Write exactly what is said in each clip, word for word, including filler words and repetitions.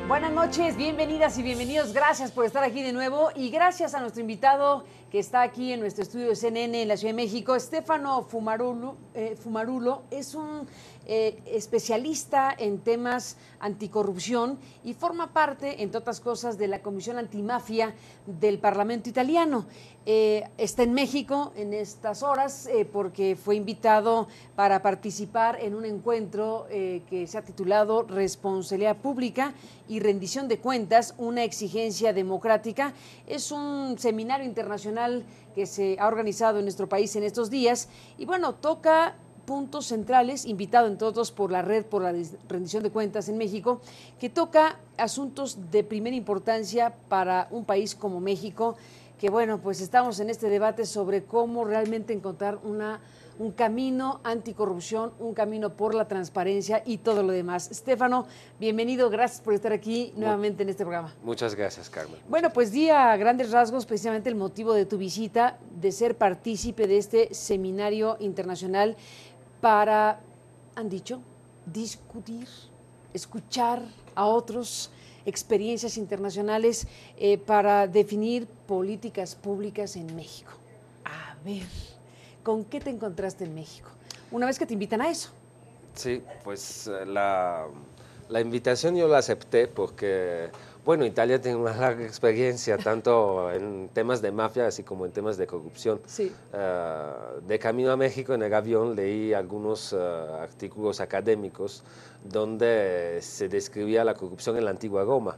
Buenas noches, bienvenidas y bienvenidos. Gracias por estar aquí de nuevo y gracias a nuestro invitado que está aquí en nuestro estudio de C N N en la Ciudad de México. Stefano Fumarulo, eh, Fumarulo es un eh, especialista en temas anticorrupción y forma parte, entre otras cosas, de la Comisión Antimafia del Parlamento Italiano. Eh, está en México en estas horas eh, porque fue invitado para participar en un encuentro eh, que se ha titulado Responsabilidad Pública y Rendición de Cuentas, una exigencia democrática. Es un seminario internacional que se ha organizado en nuestro país en estos días y bueno, toca puntos centrales, invitado entre otros por la Red por la Rendición de Cuentas en México, que toca asuntos de primera importancia para un país como México, que bueno, pues estamos en este debate sobre cómo realmente encontrar una, un camino anticorrupción, un camino por la transparencia y todo lo demás. Stefano, bienvenido, gracias por estar aquí nuevamente en este programa. Muchas gracias, Carmen. Bueno, pues di a grandes rasgos precisamente el motivo de tu visita, de ser partícipe de este seminario internacional para, han dicho, discutir, escuchar a otros, experiencias internacionales eh, para definir políticas públicas en México. A ver, ¿con qué te encontraste en México? Una vez que te invitan a eso. Sí, pues la, la invitación yo la acepté porque, bueno, Italia tiene una larga experiencia tanto en temas de mafia así como en temas de corrupción. Sí. Uh, de camino a México en el avión leí algunos uh, artículos académicos donde se describía la corrupción en la antigua Roma.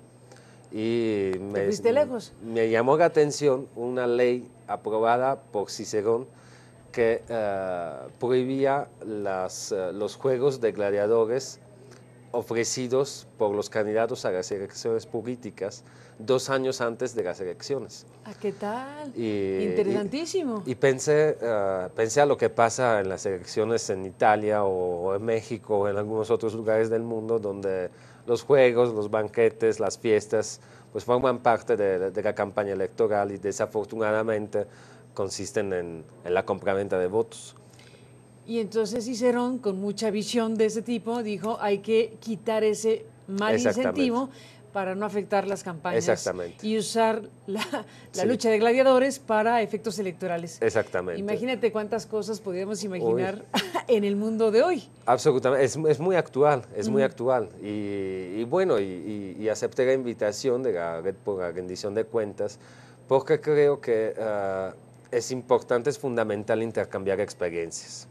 Y me, ¿Te fuiste lejos? me llamó la atención una ley aprobada por Cicerón que uh, prohibía las, uh, los juegos de gladiadores ofrecidos por los candidatos a las elecciones políticas dos años antes de las elecciones. ¿A qué tal? Y, Interesantísimo. Y, y pensé, uh, pensé a lo que pasa en las elecciones en Italia o, o en México o en algunos otros lugares del mundo donde los juegos, los banquetes, las fiestas, pues forman parte de, de la campaña electoral y desafortunadamente consisten en, en la compraventa de votos. Y entonces Cicerón, con mucha visión de ese tipo, dijo hay que quitar ese mal incentivo para no afectar las campañas. Exactamente. Y usar la, la sí. lucha de gladiadores para efectos electorales. Exactamente. Imagínate cuántas cosas podríamos imaginar Uy. en el mundo de hoy. Absolutamente, es, es muy actual, es mm. muy actual. Y, y bueno, y, y, y acepté la invitación de la Red por la Rendición de Cuentas porque creo que uh, es importante, es fundamental intercambiar experiencias.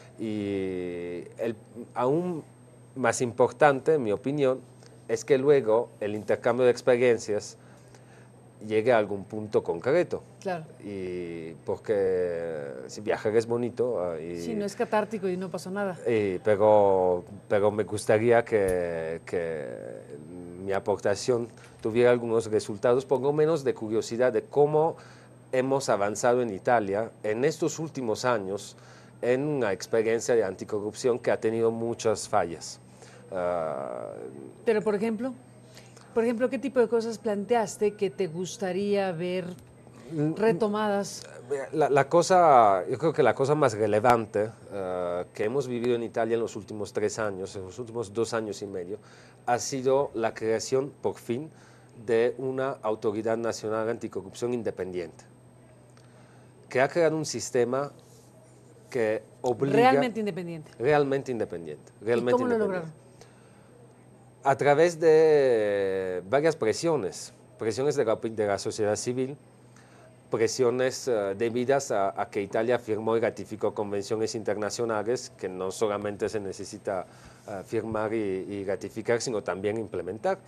Y el, aún más importante, en mi opinión, es que luego el intercambio de experiencias llegue a algún punto concreto. Claro. Y porque si viajar es bonito. Y, sí, no es catártico y no pasó nada. Y, pero, pero me gustaría que, que mi aportación tuviera algunos resultados, por lo menos de curiosidad, de cómo hemos avanzado en Italia en estos últimos años en una experiencia de anticorrupción que ha tenido muchas fallas. Uh, Pero, por ejemplo, por ejemplo, ¿qué tipo de cosas planteaste que te gustaría ver retomadas? La, la cosa, yo creo que la cosa más relevante uh, que hemos vivido en Italia en los últimos tres años, en los últimos dos años y medio, ha sido la creación, por fin, de una autoridad nacional anticorrupción independiente, que ha creado un sistema que obliga... Realmente independiente. Realmente independiente. Realmente ¿Y cómo independiente. lo lograron? A través de varias presiones, presiones de la, de la sociedad civil, presiones uh, debidas a, a que Italia firmó y ratificó convenciones internacionales que no solamente se necesita uh, firmar y, y ratificar, sino también implementar.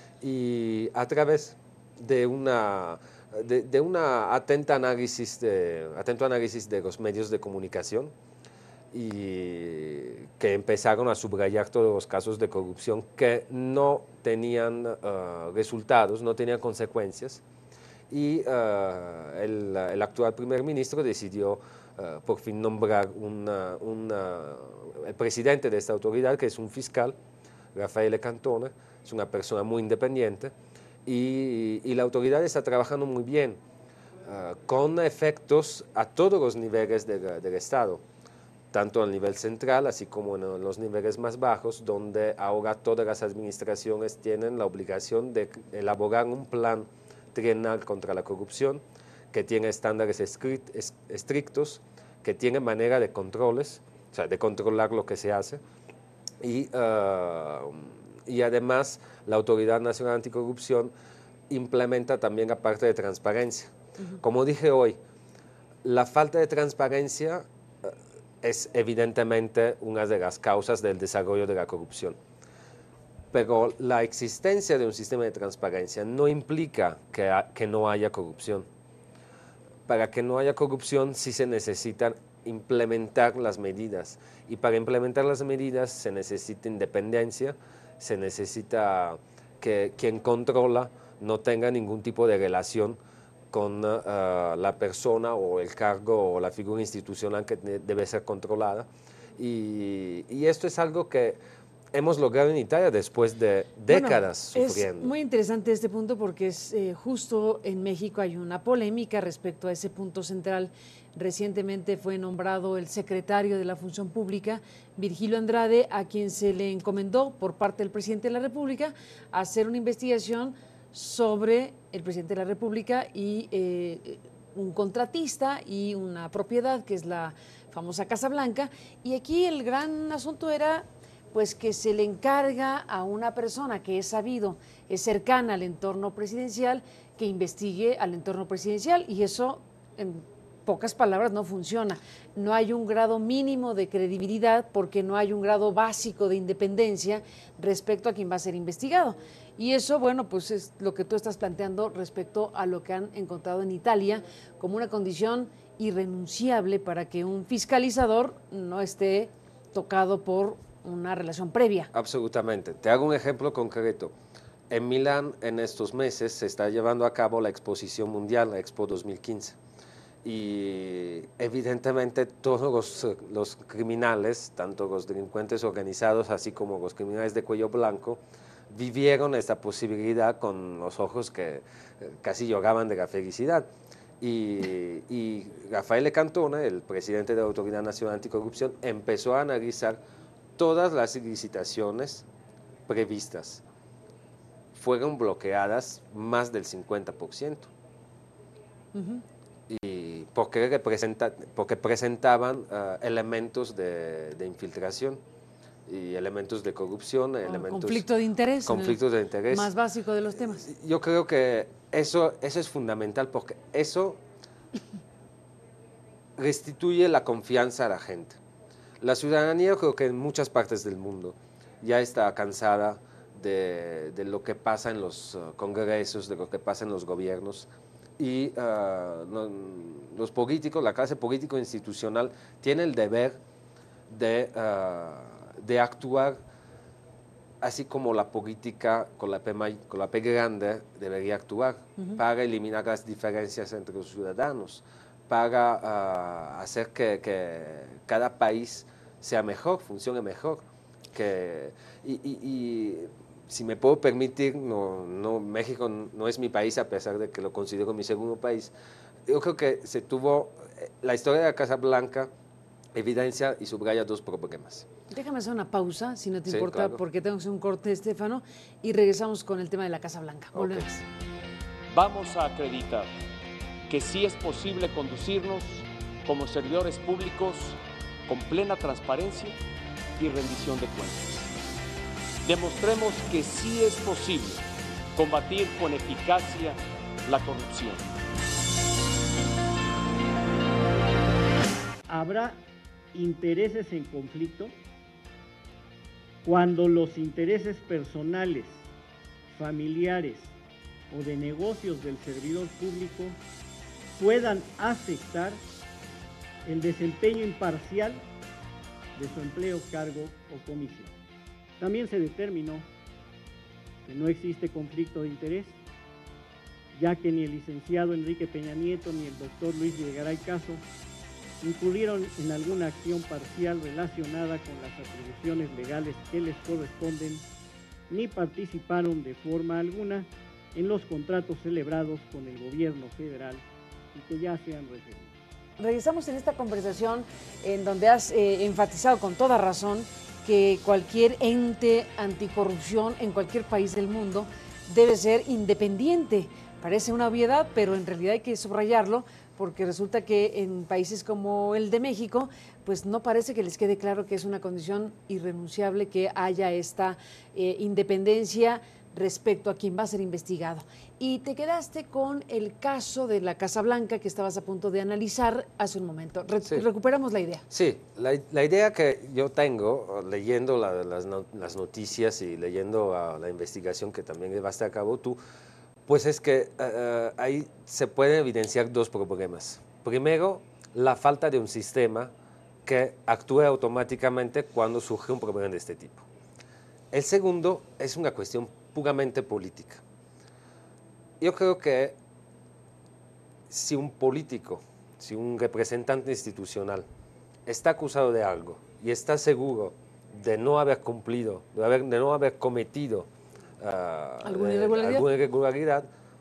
Y a través de una... De, de una atenta análisis de, atento análisis de los medios de comunicación y que empezaron a subrayar todos los casos de corrupción que no tenían uh, resultados, no tenían consecuencias y uh, el, el actual primer ministro decidió uh, por fin nombrar una, una, el presidente de esta autoridad, que es un fiscal, Raffaele Cantone, es una persona muy independiente. Y, y la autoridad está trabajando muy bien, uh, con efectos a todos los niveles de, del Estado, tanto al nivel central, así como en los niveles más bajos, donde ahora todas las administraciones tienen la obligación de elaborar un plan trienal contra la corrupción, que tiene estándares estrictos, que tiene manera de controles, o sea, de controlar lo que se hace, y, uh, y además la Autoridad Nacional Anticorrupción implementa también la parte de transparencia. Uh-huh. Como dije hoy, la falta de transparencia uh, es evidentemente una de las causas del desarrollo de la corrupción. Pero la existencia de un sistema de transparencia no implica que, ha, que no haya corrupción. Para que no haya corrupción sí se necesitan implementar las medidas, y para implementar las medidas se necesita independencia, se necesita que quien controla no tenga ningún tipo de relación con uh, la persona o el cargo o la figura institucional que debe ser controlada, y, y esto es algo que hemos logrado en Italia después de décadas bueno, sufriendo. Es muy interesante este punto porque es eh, justo en México hay una polémica respecto a ese punto central. Recientemente fue nombrado el secretario de la Función Pública, Virgilio Andrade, a quien se le encomendó por parte del presidente de la República hacer una investigación sobre el presidente de la República y eh, un contratista y una propiedad que es la famosa Casa Blanca. Y aquí el gran asunto era pues que se le encarga a una persona que es sabido, es cercana al entorno presidencial, que investigue al entorno presidencial, y eso en pocas palabras no funciona. No hay un grado mínimo de credibilidad porque no hay un grado básico de independencia respecto a quien va a ser investigado. Y eso, bueno, pues es lo que tú estás planteando respecto a lo que han encontrado en Italia como una condición irrenunciable para que un fiscalizador no esté tocado por una relación previa. Absolutamente. Te hago un ejemplo concreto. En Milán, en estos meses, se está llevando a cabo la exposición mundial, la Expo dos mil quince. Y evidentemente todos los, los criminales, tanto los delincuentes organizados, así como los criminales de cuello blanco, vivieron esta posibilidad con los ojos que casi lloraban de la felicidad. Y, y Raffaele Cantone, el presidente de la Autoridad Nacional Anticorrupción, empezó a analizar todas las licitaciones previstas. Fueron bloqueadas más del cincuenta por ciento. Uh-huh. Y porque, representa, porque presentaban uh, elementos de, de infiltración y elementos de corrupción, oh, elementos, conflicto de interés, conflictos de interés. Más básico de los temas. Yo creo que eso, eso es fundamental porque eso restituye la confianza a la gente. La ciudadanía, creo que en muchas partes del mundo ya está cansada de, de lo que pasa en los uh, congresos, de lo que pasa en los gobiernos, y uh, no, los políticos, la clase político-institucional tiene el deber de, uh, de actuar así como la política con la P, con la P grande debería actuar, uh-huh, para eliminar las diferencias entre los ciudadanos, para uh, hacer que, que cada país sea mejor, funcione mejor. Que, y, y, y si me puedo permitir, no, no, México no es mi país, a pesar de que lo considero mi segundo país. Yo creo que se tuvo, la historia de la Casa Blanca evidencia y subraya dos problemas. Déjame hacer una pausa, si no te sí, importa, claro, porque tengo que hacer un corte, Estefano, y regresamos con el tema de la Casa Blanca. Volvemos. Okay. Vamos a acreditar que sí es posible conducirnos como servidores públicos con plena transparencia y rendición de cuentas. Demostremos que sí es posible combatir con eficacia la corrupción. Habrá intereses en conflicto cuando los intereses personales, familiares o de negocios del servidor público puedan afectar el desempeño imparcial de su empleo, cargo o comisión. También se determinó que no existe conflicto de interés, ya que ni el licenciado Enrique Peña Nieto ni el doctor Luis Videgaray Caso incurrieron en alguna acción parcial relacionada con las atribuciones legales que les corresponden, ni participaron de forma alguna en los contratos celebrados con el gobierno federal y que ya se han referido. regresamos en esta conversación en donde has eh, enfatizado con toda razón que cualquier ente anticorrupción en cualquier país del mundo debe ser independiente. Parece una obviedad, pero en realidad hay que subrayarlo, porque resulta que en países como el de México, pues no parece que les quede claro que es una condición irrenunciable que haya esta eh, independencia respecto a quien va a ser investigado. Y te quedaste con el caso de la Casa Blanca que estabas a punto de analizar hace un momento. Re sí. Recuperamos la idea. Sí, la, la idea que yo tengo, leyendo la, las, las noticias y leyendo uh, la investigación que también llevaste a cabo tú, pues es que uh, ahí se pueden evidenciar dos problemas. Primero, la falta de un sistema que actúe automáticamente cuando surge un problema de este tipo. El segundo es una cuestión puramente política. Yo creo que si un político, si un representante institucional está acusado de algo y está seguro de no haber cumplido, de, haber, de no haber cometido uh, ¿Alguna irregularidad? alguna irregularidad,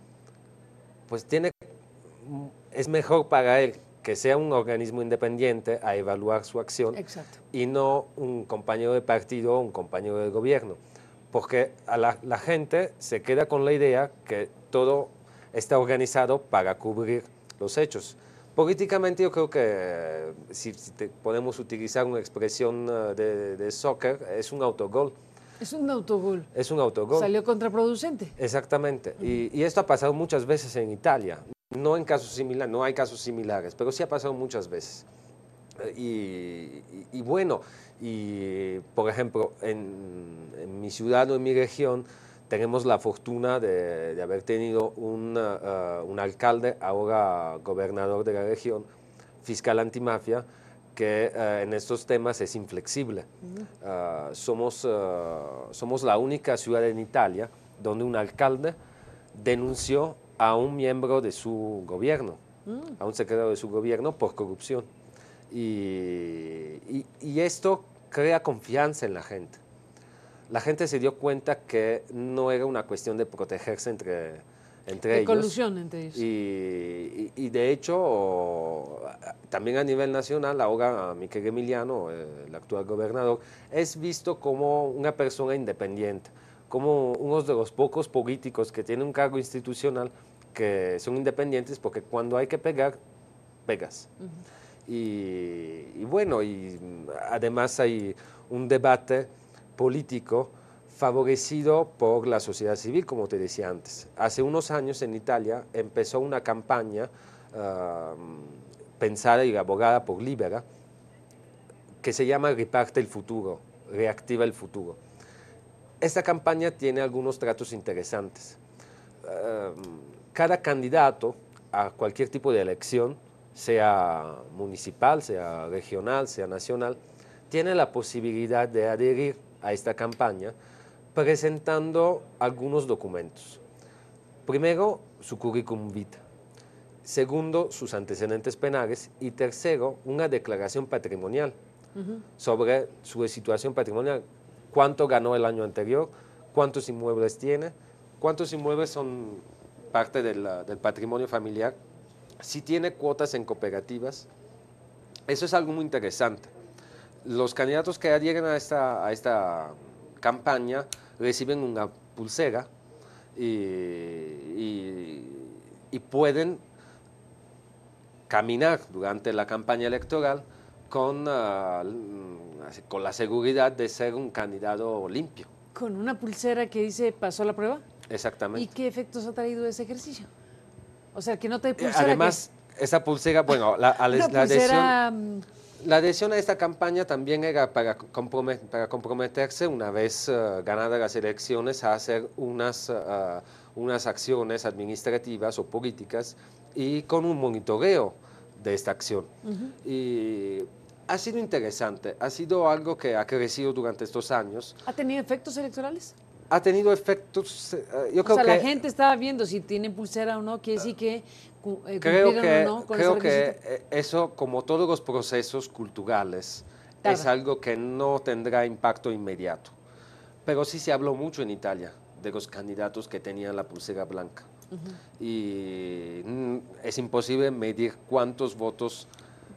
pues tiene, es mejor para él que sea un organismo independiente a evaluar su acción. Exacto. Y no un compañero de partido o un compañero de gobierno. Porque a la, la gente se queda con la idea que todo está organizado para cubrir los hechos. Políticamente yo creo que, si, si te, podemos utilizar una expresión de, de soccer, es un autogol. Es un autogol. Es un autogol. Salió contraproducente. Exactamente. Uh-huh. y, y esto ha pasado muchas veces en Italia. No en casos similares, no hay casos similares, pero sí ha pasado muchas veces. Y, y, y bueno, y por ejemplo, en, en mi ciudad o en mi región tenemos la fortuna de, de haber tenido un, uh, un alcalde, ahora gobernador de la región, fiscal antimafia, que uh, en estos temas es inflexible. Uh-huh. uh, somos, uh, somos la única ciudad en Italia donde un alcalde denunció a un miembro de su gobierno, uh-huh. a un secretario de su gobierno por corrupción. Y, y, y esto crea confianza en la gente. La gente se dio cuenta que no era una cuestión de protegerse entre, entre de ellos. De colusión entre ellos. Y, y, y de hecho, también a nivel nacional, ahora Michele Emiliano, el actual gobernador, es visto como una persona independiente, como uno de los pocos políticos que tienen un cargo institucional que son independientes, porque cuando hay que pegar, pegas. Uh-huh. Y, y bueno, y además hay un debate político favorecido por la sociedad civil, como te decía antes. Hace unos años en Italia empezó una campaña uh, pensada y elaborada por Libera, que se llama Riparte el futuro, reactiva el futuro. Esta campaña tiene algunos tratos interesantes. Uh, cada candidato a cualquier tipo de elección, sea municipal, sea regional, sea nacional, tiene la posibilidad de adherir a esta campaña presentando algunos documentos. Primero, su currículum vitae. Segundo, sus antecedentes penales. Y tercero, una declaración patrimonial uh-huh. sobre su situación patrimonial. Cuánto ganó el año anterior, cuántos inmuebles tiene, cuántos inmuebles son parte de la, del patrimonio familiar, si tiene cuotas en cooperativas. Eso es algo muy interesante. Los candidatos que adhieren a esta, a esta campaña reciben una pulsera y, y, y pueden caminar durante la campaña electoral con, uh, con la seguridad de ser un candidato limpio. ¿Con una pulsera que dice pasó la prueba? Exactamente. ¿Y qué efectos ha traído ese ejercicio? O sea, que no te pulsera. Además, que... esa pulsera, bueno, la, a la, la, adhesión, la adhesión a esta campaña también era para, compromet, para comprometerse, una vez uh, ganadas las elecciones, a hacer unas, uh, unas acciones administrativas o políticas y con un monitoreo de esta acción. Uh-huh. Y ha sido interesante, ha sido algo que ha crecido durante estos años. ¿Ha tenido efectos electorales? Ha tenido efectos, uh, yo o creo sea, que... la gente estaba viendo si tienen pulsera o no, quiere decir que eh, creo que, o no con creo que eso, como todos los procesos culturales, Tarda. es algo que no tendrá impacto inmediato. Pero sí se habló mucho en Italia de los candidatos que tenían la pulsera blanca. Uh-huh. Y mm, es imposible medir cuántos votos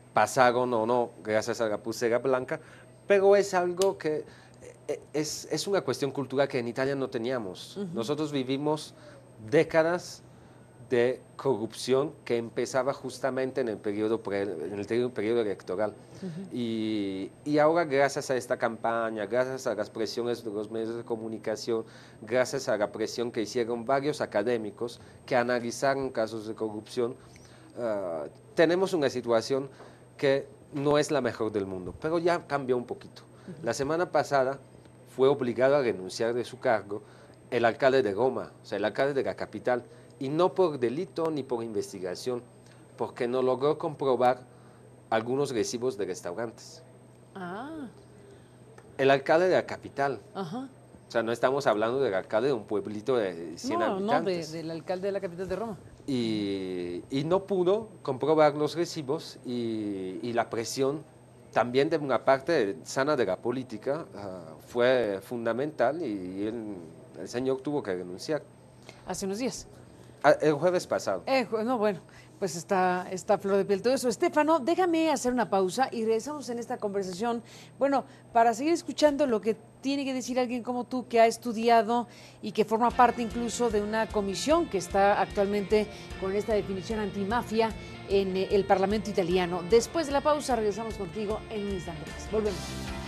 pasaron o no gracias a la pulsera blanca, pero es algo que es, es una cuestión cultural que en Italia no teníamos. Uh-huh. Nosotros vivimos décadas de corrupción que empezaba justamente en el periodo, pre, en el periodo electoral. Uh-huh. y, y ahora, gracias a esta campaña, gracias a las presiones de los medios de comunicación, gracias a la presión que hicieron varios académicos que analizaron casos de corrupción, uh, tenemos una situación que no es la mejor del mundo, pero ya cambió un poquito. Uh-huh. La semana pasada fue obligado a renunciar de su cargo el alcalde de Roma, o sea, el alcalde de la capital, y no por delito ni por investigación, porque no logró comprobar algunos recibos de restaurantes. Ah. El alcalde de la capital. Ajá. O sea, no estamos hablando del alcalde de un pueblito de cien no, habitantes. No, de, del alcalde de la capital de Roma. Y, y no pudo comprobar los recibos y, y la presión también de una parte sana de la política uh, fue fundamental y el, el señor tuvo que renunciar. Hace unos días. El jueves pasado. Eh, no, bueno, pues está, está flor de piel todo eso. Estefano, déjame hacer una pausa y regresamos en esta conversación, bueno, para seguir escuchando lo que tiene que decir alguien como tú que ha estudiado y que forma parte incluso de una comisión que está actualmente con esta definición antimafia en el Parlamento italiano. Después de la pausa regresamos contigo en un instante más. Volvemos.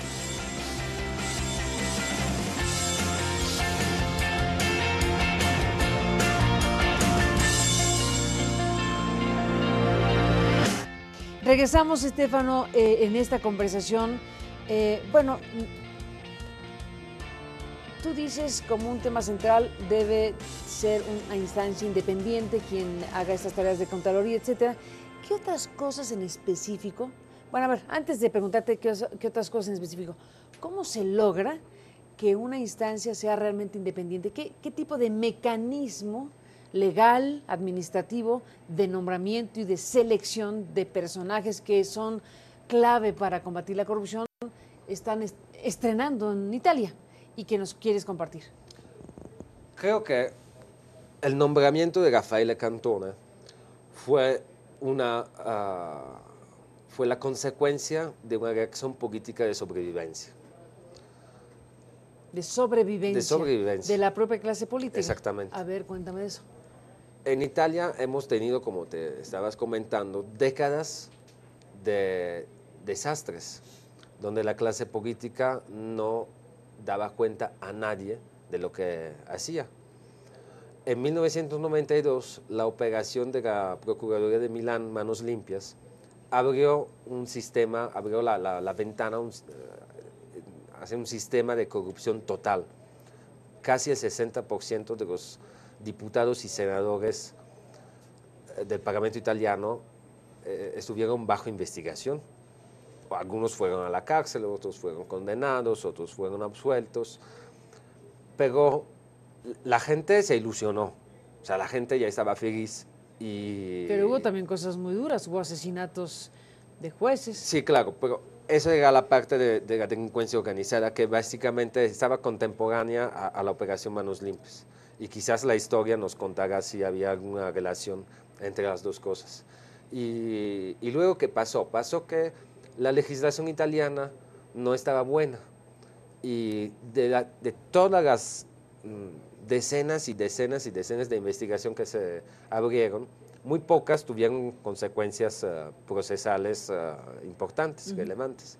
Regresamos, Estefano, eh, en esta conversación. Eh, bueno, tú dices como un tema central debe ser una instancia independiente quien haga estas tareas de Contraloría, etcétera. ¿Qué otras cosas en específico? Bueno, a ver, antes de preguntarte qué, qué otras cosas en específico, ¿cómo se logra que una instancia sea realmente independiente? ¿Qué, qué tipo de mecanismo legal, administrativo, de nombramiento y de selección de personajes que son clave para combatir la corrupción están est- estrenando en Italia y que nos quieres compartir? Creo que el nombramiento de Raffaele Cantone fue, una, uh, fue la consecuencia de una reacción política de sobrevivencia. De sobrevivencia. De sobrevivencia. De la propia clase política. Exactamente. A ver, cuéntame de eso. En Italia hemos tenido, como te estabas comentando, décadas de desastres, donde la clase política no daba cuenta a nadie de lo que hacía. En mil novecientos noventa y dos, la operación de la Procuraduría de Milán, Manos Limpias, abrió un sistema, abrió la, la, la ventana un, hacia un sistema de corrupción total. Casi el sesenta por ciento de los diputados y senadores del Parlamento italiano eh, estuvieron bajo investigación. Algunos fueron a la cárcel, otros fueron condenados, otros fueron absueltos, pero la gente se ilusionó, o sea, la gente ya estaba feliz. Y... Pero hubo también cosas muy duras, hubo asesinatos de jueces. Sí, claro, pero esa era la parte de, de la delincuencia organizada que básicamente estaba contemporánea a, a la operación Manos Limpias. Y quizás la historia nos contará si había alguna relación entre las dos cosas. Y, y luego, ¿qué pasó? Pasó que la legislación italiana no estaba buena. Y de, la, de todas las mmm, decenas y decenas y decenas de investigación que se abrieron, muy pocas tuvieron consecuencias uh, procesales uh, importantes, uh-huh. relevantes.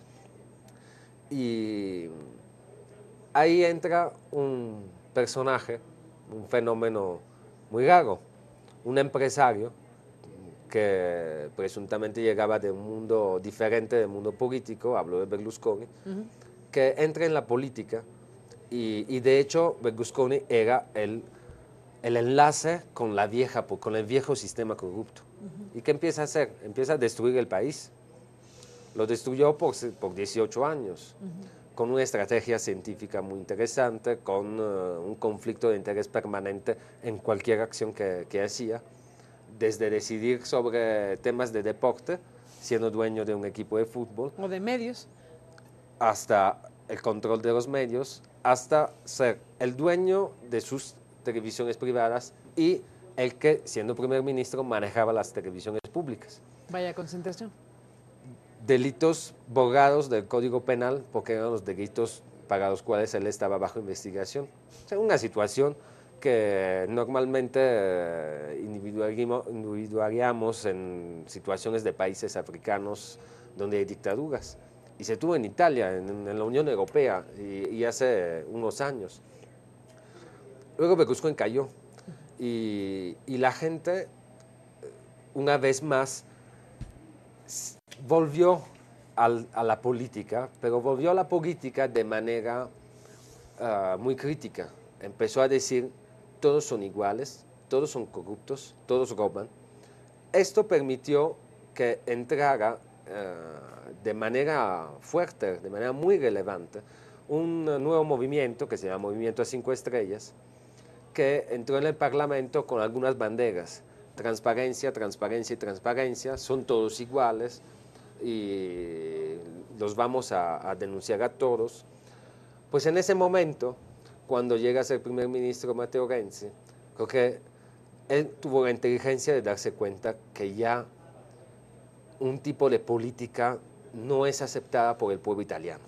Y ahí entra un personaje, un fenómeno muy raro, un empresario que presuntamente llegaba de un mundo diferente del mundo político, hablo de Berlusconi, uh-huh. que entra en la política y, y de hecho Berlusconi era el, el enlace con, la vieja, con el viejo sistema corrupto. Uh-huh. ¿Y qué empieza a hacer? Empieza a destruir el país. Lo destruyó por, por dieciocho años. Uh-huh. Con una estrategia científica muy interesante, con uh, un conflicto de interés permanente en cualquier acción que, que hacía, desde decidir sobre temas de deporte, siendo dueño de un equipo de fútbol. O de medios. Hasta el control de los medios, hasta ser el dueño de sus televisiones privadas y el que, siendo primer ministro, manejaba las televisiones públicas. Vaya concentración. delitos borrados del Código Penal porque eran los delitos para los cuales él estaba bajo investigación. O sea, una situación que normalmente eh, individuaríamos en situaciones de países africanos donde hay dictaduras. Y se tuvo en Italia, en, en la Unión Europea, y, y hace unos años. Luego Berlusconi cayó y, y la gente, una vez más, volvió al, a la política, pero volvió a la política de manera uh, muy crítica. Empezó a decir, todos son iguales, todos son corruptos, todos roban. Esto permitió que entrara uh, de manera fuerte, de manera muy relevante, un nuevo movimiento que se llama Movimiento a Cinco Estrellas, que entró en el Parlamento con algunas banderas. Transparencia, transparencia y transparencia, son todos iguales y los vamos a, a denunciar a todos. Pues en ese momento, cuando llega a ser primer ministro Matteo Renzi, creo que él tuvo la inteligencia de darse cuenta que ya un tipo de política no es aceptada por el pueblo italiano.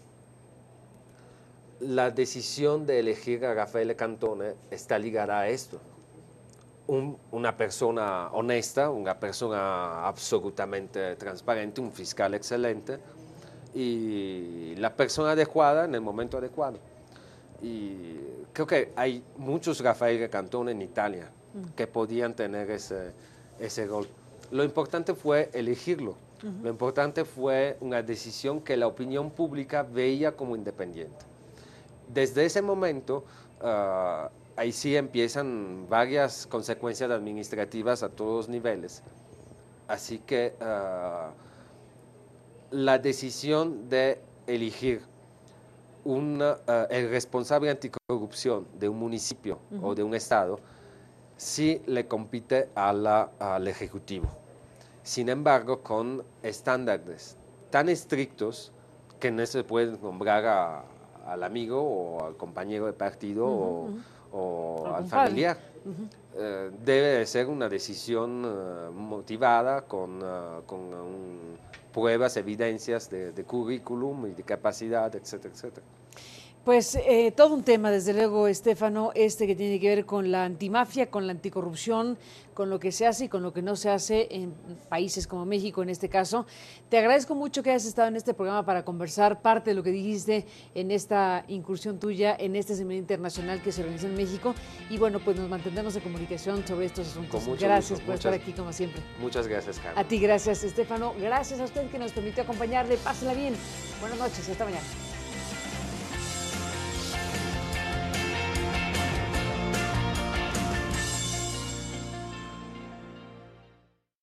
La decisión de elegir a Raffaele Cantone está ligada a esto. Un, una persona honesta, una persona absolutamente transparente, un fiscal excelente y la persona adecuada en el momento adecuado. Y creo que hay muchos Raffaele Cantone en Italia mm. que podían tener ese, ese rol. Lo importante fue elegirlo. Uh-huh. Lo importante fue una decisión que la opinión pública veía como independiente. Desde ese momento, uh, ahí sí empiezan varias consecuencias administrativas a todos los niveles. Así que uh, la decisión de elegir una, uh, el responsable anticorrupción de un municipio uh-huh. o de un estado sí le compite a la, al Ejecutivo. Sin embargo, con estándares tan estrictos que no se puede nombrar a, al amigo o al compañero de partido uh-huh. o, o al, al familiar. Uh-huh. eh, debe de ser una decisión uh, motivada con, uh, con um, pruebas, evidencias de, de currículum y de capacidad, etcétera, etcétera. Pues eh, todo un tema, desde luego, Stefano, este que tiene que ver con la antimafia, con la anticorrupción, con lo que se hace y con lo que no se hace en países como México en este caso. Te agradezco mucho que hayas estado en este programa para conversar parte de lo que dijiste en esta incursión tuya en este seminario internacional que se organizó en México y bueno, pues nos mantendremos en comunicación sobre estos asuntos. Gracias gusto. por muchas, estar aquí como siempre. Muchas gracias, Carmen. A ti gracias, Stefano. Gracias a usted que nos permitió acompañarle. Pásenla bien. Buenas noches y hasta mañana.